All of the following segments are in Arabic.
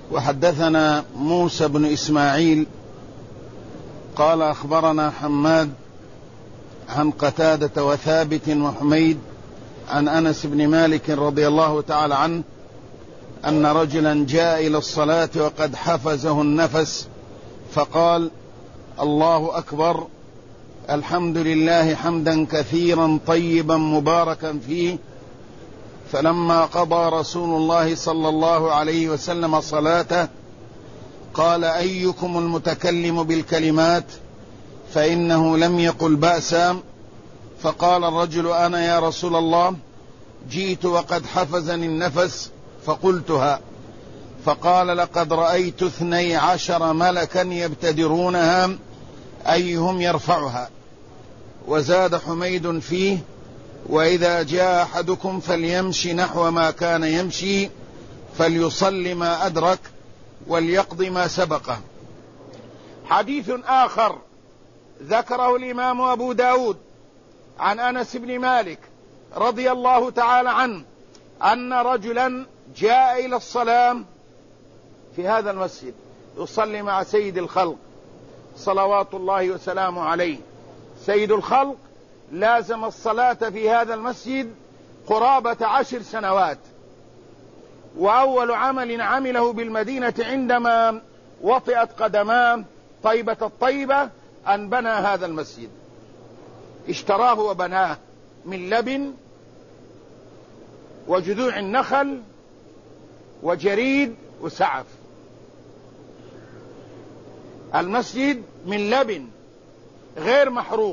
وحدثنا موسى بن إسماعيل قال أخبرنا حماد عن قتادة وثابت وحميد عن أنس بن مالك رضي الله تعالى عنه أن رجلا جاء إلى الصلاة وقد حفزه النفس فقال: الله أكبر، الحمد لله حمدا كثيرا طيبا مباركا فيه. فلما قضى رسول الله صلى الله عليه وسلم صلاته قال: أيكم المتكلم بالكلمات؟ فإنه لم يقل بأسا. فقال الرجل: أنا يا رسول الله، جئت وقد حفزني النفس فقلتها. فقال: لقد رأيت 12 ملكا يبتدرونها أيهم يرفعها. وزاد حميد فيه: وإذا جاء أحدكم فليمشي نحو ما كان يمشي، فليصل ما أدرك، وليقض ما سبقه. حديث آخر ذكره الإمام أبو داود عن أنس بن مالك رضي الله تعالى عنه أن رجلا جاء إلى الصلاة في هذا المسجد يصلي مع سيد الخلق صلوات الله وسلامه عليه. سيد الخلق لازم الصلاة في هذا المسجد قرابة 10 سنوات، وأول عمل عمله بالمدينة عندما وطئت قدماه طيبة الطيبة أن بنى هذا المسجد. اشتراه وبناه من لبن وجذوع النخل وجريد وسعف. المسجد من لبن غير محروق،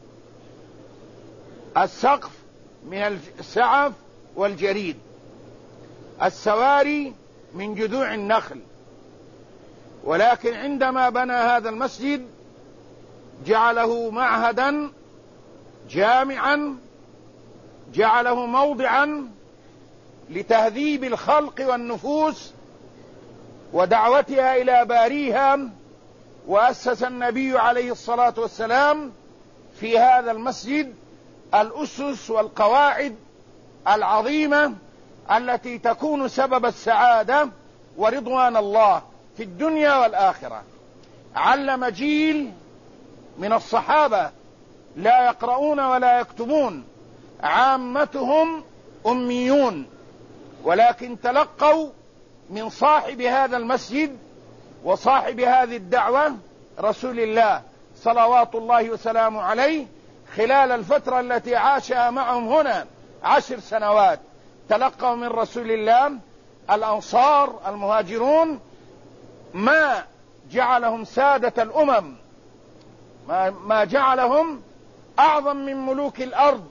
السقف من السعف والجريد، السواري من جذوع النخل. ولكن عندما بنى هذا المسجد جعله معهدا جامعا، جعله موضعا لتهذيب الخلق والنفوس ودعوتها إلى باريها. وأسس النبي عليه الصلاة والسلام في هذا المسجد الأسس والقواعد العظيمة التي تكون سبب السعادة ورضوان الله في الدنيا والآخرة. علم جيل من الصحابة لا يقرؤون ولا يكتبون، عامتهم أميون، ولكن تلقوا من صاحب هذا المسجد وصاحب هذه الدعوة رسول الله صلوات الله وسلامه عليه خلال الفترة التي عاشها معهم هنا 10 سنوات. تلقوا من رسول الله الأنصار المهاجرون ما جعلهم سادة الأمم، ما جعلهم أعظم من ملوك الأرض،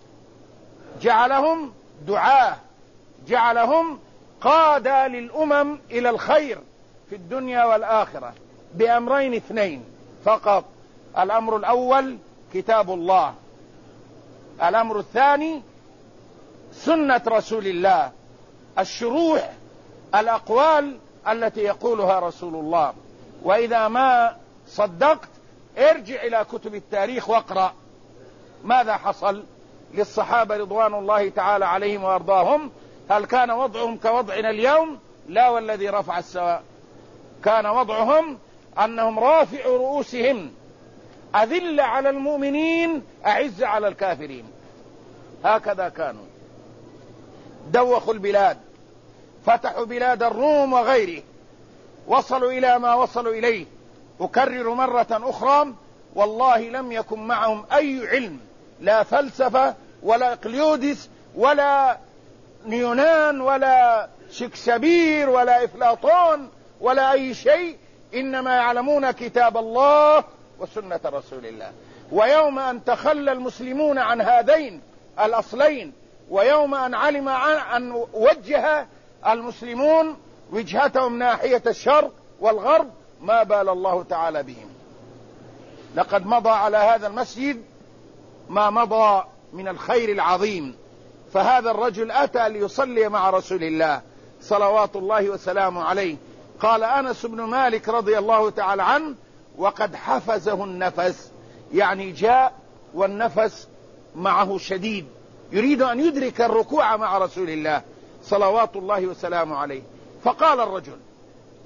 جعلهم دعاة، جعلهم قادة للأمم إلى الخير في الدنيا والآخرة بأمرين 2 فقط. الأمر الأول كتاب الله، الأمر الثاني سنة رسول الله، الشروح، الأقوال التي يقولها رسول الله. وإذا ما صدقت ارجع إلى كتب التاريخ واقرأ ماذا حصل للصحابة رضوان الله تعالى عليهم وأرضاهم. هل كان وضعهم كوضعنا اليوم؟ لا، والذي رفع السواء. كان وضعهم أنهم رافع رؤوسهم، أذل على المؤمنين أعز على الكافرين. هكذا كانوا. دوخوا البلاد، فتحوا بلاد الروم وغيره، وصلوا إلى ما وصلوا إليه. أكرر مرة أخرى، والله لم يكن معهم أي علم، لا فلسفة ولا إقليودس ولا نيونان ولا شكسبير ولا إفلاطون ولا أي شيء، إنما يعلمون كتاب الله وسنة رسول الله. ويوم أن تخلى المسلمون عن هذين الأصلين، ويوم أن علم أن وجه المسلمون وجهتهم ناحية الشرق والغرب، ما بال الله تعالى بهم. لقد مضى على هذا المسجد ما مضى من الخير العظيم. فهذا الرجل أتى ليصلي مع رسول الله صلوات الله وسلامه عليه. قال أنس بن مالك رضي الله تعالى عنه: وقد حفزه النفس، يعني جاء والنفس معه شديد، يريد أن يدرك الركوع مع رسول الله صلوات الله وسلامه عليه. فقال الرجل: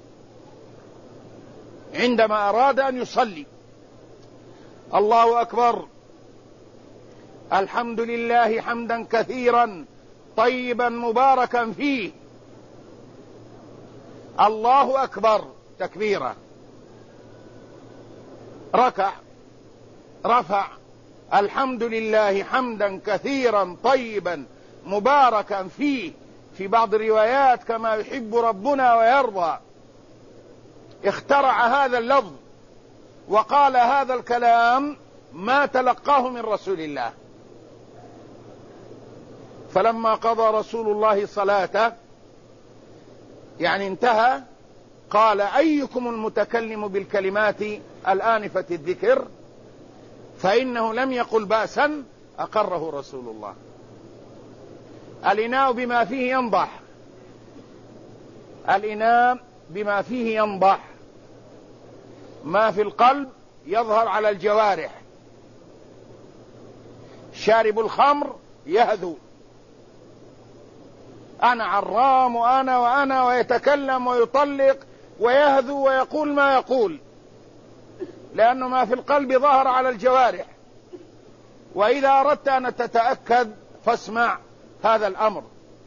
عندما أراد أن يصلي. الله أكبر، الحمد لله حمدا كثيرا طيبا مباركا فيه. الله أكبر تكبيرة، ركع، رفع، الحمد لله حمدا كثيرا طيبا مباركا فيه، في بعض الروايات كما يحب ربنا ويرضى. اخترع هذا اللفظ وقال هذا الكلام ما تلقاه من رسول الله. فلما قضى رسول الله صلاته، يعني انتهى، قال: أيكم المتكلم بالكلمات الآنفة الذكر؟ فإنه لم يقل بأسا، أقره رسول الله. الإناء بما فيه ينضح، الإناء بما فيه ينضح، ما في القلب يظهر على الجوارح. شارب الخمر يهذو، أنا عرام وأنا ويتكلم ويطلق ويهذو ويقول ما يقول، لأنه ما في القلب ظهر على الجوارح. وإذا أردت أن تتأكد فاسمع هذا الأمر.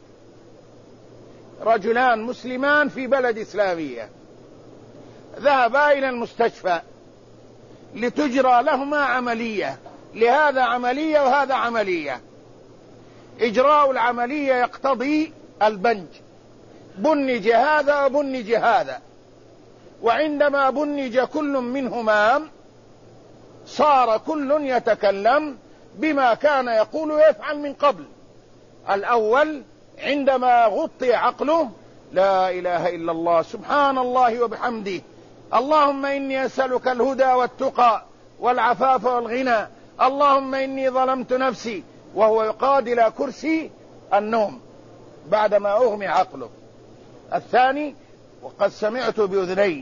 رجلان مسلمان في بلد إسلامية ذهبا إلى المستشفى لتجرى لهما عملية، لهذا عملية وهذا عملية. إجراء العملية يقتضي البنج، بنج هذا وبنج هذا، وعندما بنج كل منهما صار كل يتكلم بما كان يقول ويفعل من قبل. الأول عندما غطي عقله: لا إله إلا الله، سبحان الله وبحمده، اللهم إني أسألك الهدى والتقى والعفاف والغنى، اللهم إني ظلمت نفسي، وهو يقاد إلى كرسي النوم بعدما أغمي عقله. الثاني: وقد سمعت بأذني،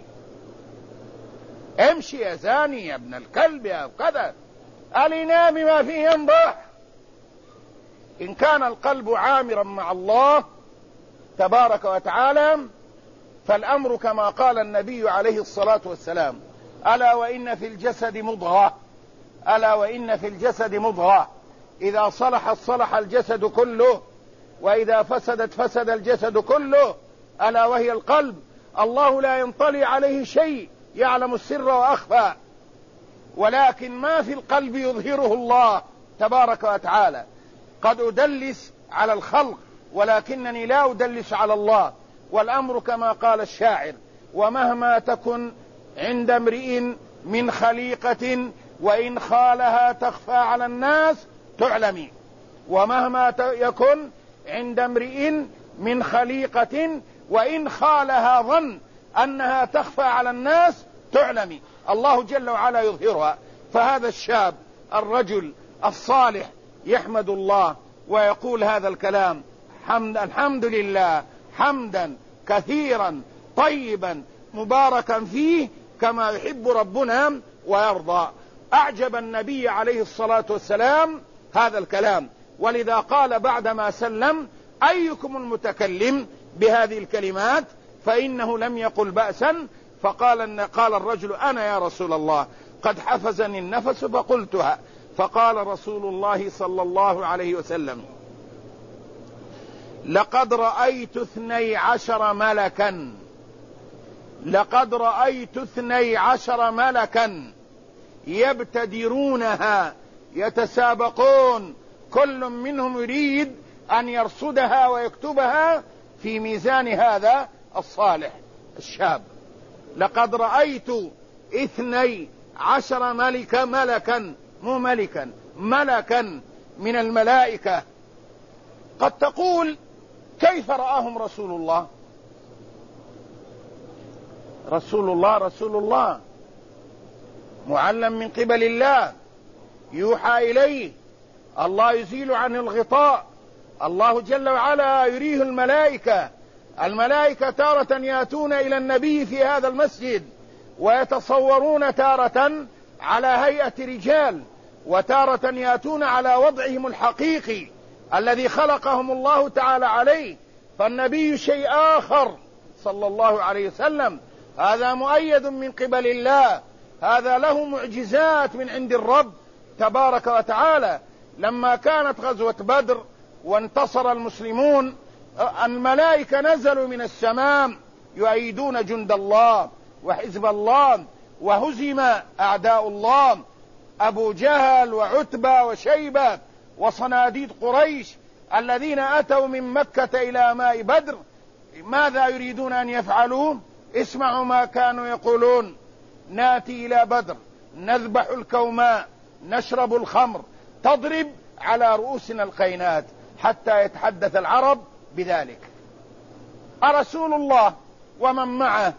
امشي يا زاني يا ابن الكلب يا كذا. الإناء بما فيه ينضح. إن كان القلب عامرا مع الله تبارك وتعالى فالأمر كما قال النبي عليه الصلاة والسلام: ألا وإن في الجسد مضغة، ألا وإن في الجسد مضغة، إذا صلحت صلح الجسد كله، وإذا فسدت فسد الجسد كله، ألا وهي القلب. الله لا ينطلي عليه شيء، يعلم السر وأخفى، ولكن ما في القلب يظهره الله تبارك وتعالى. قد أدلس على الخلق ولكنني لا أدلس على الله. والأمر كما قال الشاعر: ومهما تكن عند امرئ من خليقة وإن خالها تخفى على الناس تعلمي. ومهما يكن عند امرئ من خليقة وإن خالها ظن أنها تخفى على الناس تعلمي. الله جل وعلا يظهرها. فهذا الشاب الرجل الصالح يحمد الله ويقول هذا الكلام: الحمد لله حمدا كثيرا طيبا مباركا فيه كما يحب ربنا ويرضى. أعجب النبي عليه الصلاة والسلام هذا الكلام، ولذا قال بعدما سلم: أيكم المتكلم بهذه الكلمات؟ فإنه لم يقل بأسا. قال الرجل: أنا يا رسول الله، قد حفزني النفس فقلتها. فقال رسول الله صلى الله عليه وسلم: لقد رأيت 12 ملكا، لقد رأيت 12 ملكا يبتدرونها، يتسابقون، كل منهم يريد أن يرصدها ويكتبها في ميزان هذا الصالح الشاب. لقد رأيت 12 ملكا، مو ملكا، ملكا من الملائكة. قد تقول: كيف رآهم رسول الله؟ رسول الله معلم من قبل الله، يوحى إليه، الله يزيل عنه الغطاء، الله جل وعلا يريه الملائكة. الملائكة تارة يأتون إلى النبي في هذا المسجد ويتصورون تارة على هيئة رجال، وتارة يأتون على وضعهم الحقيقي الذي خلقهم الله تعالى عليه. فالنبي شيء آخر صلى الله عليه وسلم، هذا مؤيد من قبل الله، هذا له معجزات من عند الرب تبارك وتعالى. لما كانت غزوة بدر وانتصر المسلمون، الملائكة نزلوا من السماء يؤيدون جند الله وحزب الله، وهزم أعداء الله أبو جهل وعتبة وشيبة وصناديد قريش الذين أتوا من مكة إلى ماء بدر. ماذا يريدون أن يفعلوا؟ اسمعوا ما كانوا يقولون: ناتي إلى بدر نذبح الكوماء نشرب الخمر تضرب على رؤوسنا القينات حتى يتحدث العرب بذلك. رسول الله ومن معه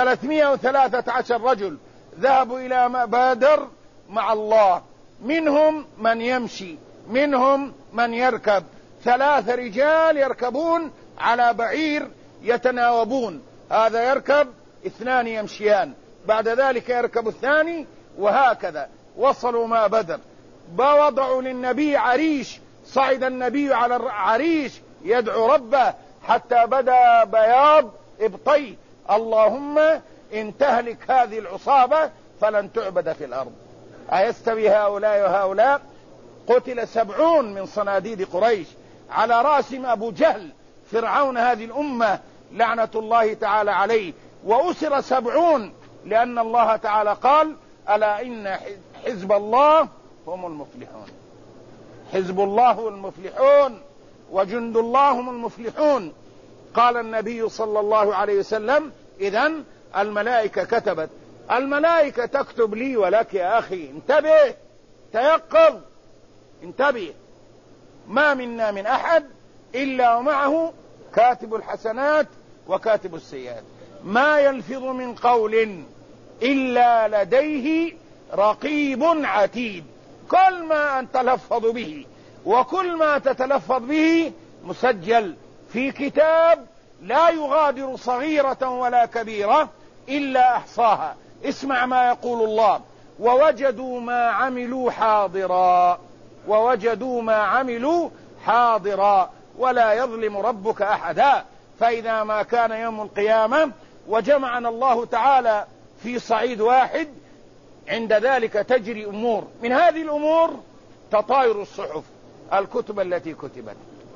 313 رجل ذهبوا إلى بدر مع الله، منهم من يمشي منهم من يركب، 3 رجال يركبون على بعير يتناوبون، هذا يركب 2 يمشيان، بعد ذلك يركب الثاني، وهكذا وصلوا مع بدر. ووضعوا للنبي عريش، صعد النبي على العريش يدعو ربه حتى بدا بياض ابطيه: اللهم إن تهلك هذه العصابة فلن تعبد في الأرض. أيستوي هؤلاء وهؤلاء؟ قتل 70 من صناديد قريش، على رأسهم أبو جهل فرعون هذه الأمة لعنة الله تعالى عليه، وأسر 70 لأن الله تعالى قال: ألا إن حزب الله هم المفلحون. حزب الله هم المفلحون وجند الله هم المفلحون. قال النبي صلى الله عليه وسلم: إذن الملائكة كتبت. الملائكة تكتب لي ولك يا أخي، انتبه، تيقظ، انتبه. ما منا من أحد إلا ومعه كاتب الحسنات وكاتب السيئات، ما يلفظ من قول إلا لديه رقيب عتيد. كل ما أن تلفظ به وكل ما تتلفظ به مسجل في كتاب لا يغادر صغيرة ولا كبيرة إلا أحصاها. اسمع ما يقول الله: ووجدوا ما عملوا حاضرا، ووجدوا ما عملوا حاضرا ولا يظلم ربك أحدا. فإذا ما كان يوم القيامة وجمعنا الله تعالى في صعيد واحد، عند ذلك تجري أمور، من هذه الأمور تطاير الصحف، الكتب التي كتبت،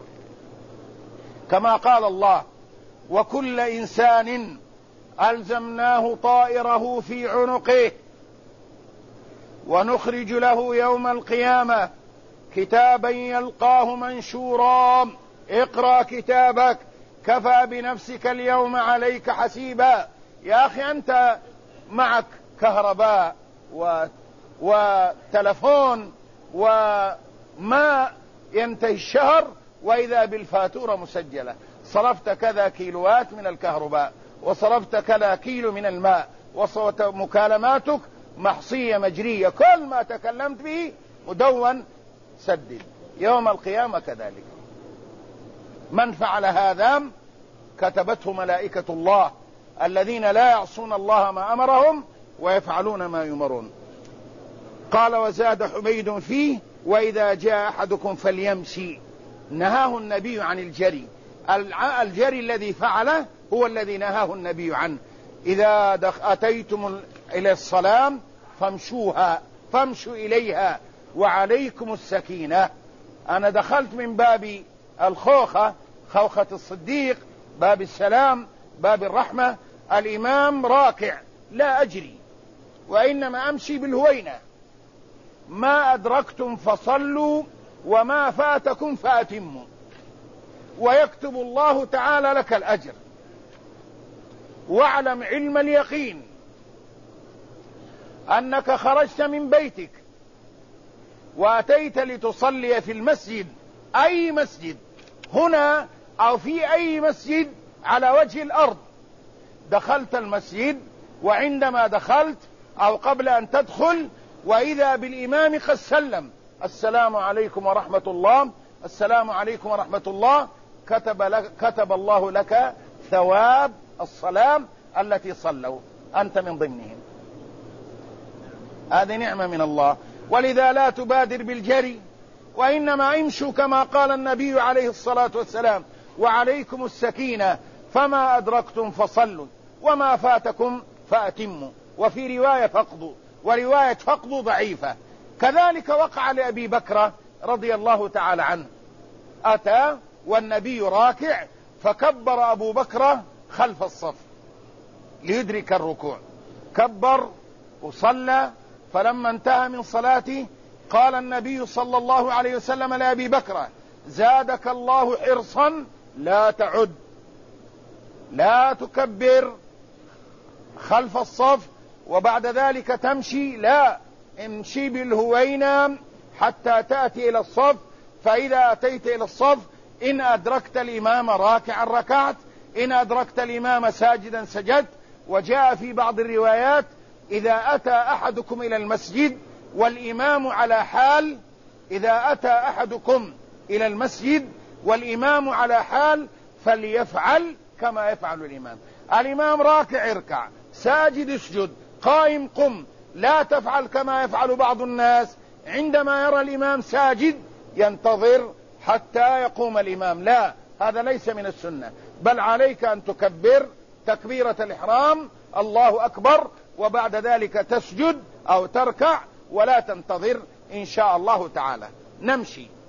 كما قال الله: وكل إنسان ألزمناه طائره في عنقه ونخرج له يوم القيامة كتابا يلقاه منشورا اقرأ كتابك كفى بنفسك اليوم عليك حسيبا. يا أخي أنت معك كهرباء وتلفون وما ينتهي الشهر وإذا بالفاتورة مسجلة، صرفت كذا كيلوات من الكهرباء وصرفت كذا كيلو من الماء، ومكالماتك محصية مجرية، كل ما تكلمت به مدون سدد. يوم القيامة كذلك. من فعل هذا كتبته ملائكة الله الذين لا يعصون الله ما أمرهم ويفعلون ما يؤمرون. قال: وزاد حميد فيه: وإذا جاء أحدكم فليمشي. نهاه النبي عن الجري، الجري الذي فعله هو الذي نهاه النبي عنه. إذا أتيتم إلى الصلاة فامشوا إليها وعليكم السكينة. أنا دخلت من باب الخوخة، خوخة الصديق، باب السلام، باب الرحمة، الإمام راكع، لا أجري وإنما أمشي بالهوينة. ما أدركتم فصلوا وما فاتكم فأتموا، ويكتب الله تعالى لك الأجر. واعلم علم اليقين أنك خرجت من بيتك وأتيت لتصلي في المسجد، أي مسجد، هنا أو في أي مسجد على وجه الأرض، دخلت المسجد، وعندما دخلت أو قبل أن تدخل وإذا بالإمام قد سلم: السلام عليكم ورحمة الله، السلام عليكم ورحمة الله، كتب الله لك ثواب الصلاة التي صلوا، أنت من ضمنهم. هذه نعمة من الله. ولذا لا تبادر بالجري، وإنما امشوا كما قال النبي عليه الصلاة والسلام: وعليكم السكينة، فما أدركتم فصلوا وما فاتكم فأتموا، وفي رواية فقضوا، ورواية فقضوا ضعيفة. كذلك وقع لأبي بكر رضي الله تعالى عنه، أتى والنبي راكع فكبر أبو بكر خلف الصف ليدرك الركوع، كبر وصلى، فلما انتهى من صلاته قال النبي صلى الله عليه وسلم لأبي بكر: زادك الله حرصا لا تعد، لا تكبر خلف الصف وبعد ذلك تمشي، لا، امشي بالهوينة حتى تأتي إلى الصف، فإذا أتيت إلى الصف إن أدركت الإمام راكعا ركعت، إن أدركت الإمام ساجدا سجدت. وجاء في بعض الروايات: إذا أتى أحدكم إلى المسجد والإمام على حال، إذا أتى أحدكم إلى المسجد والإمام على حال فليفعل كما يفعل الإمام. الإمام راكع اركع، ساجد اسجد، قائم قم، لا تفعل كما يفعل بعض الناس عندما يرى الإمام ساجد ينتظر حتى يقوم الإمام، لا، هذا ليس من السنة، بل عليك أن تكبر تكبيرة الإحرام الله أكبر، وبعد ذلك تسجد أو تركع ولا تنتظر إن شاء الله تعالى. نمشي.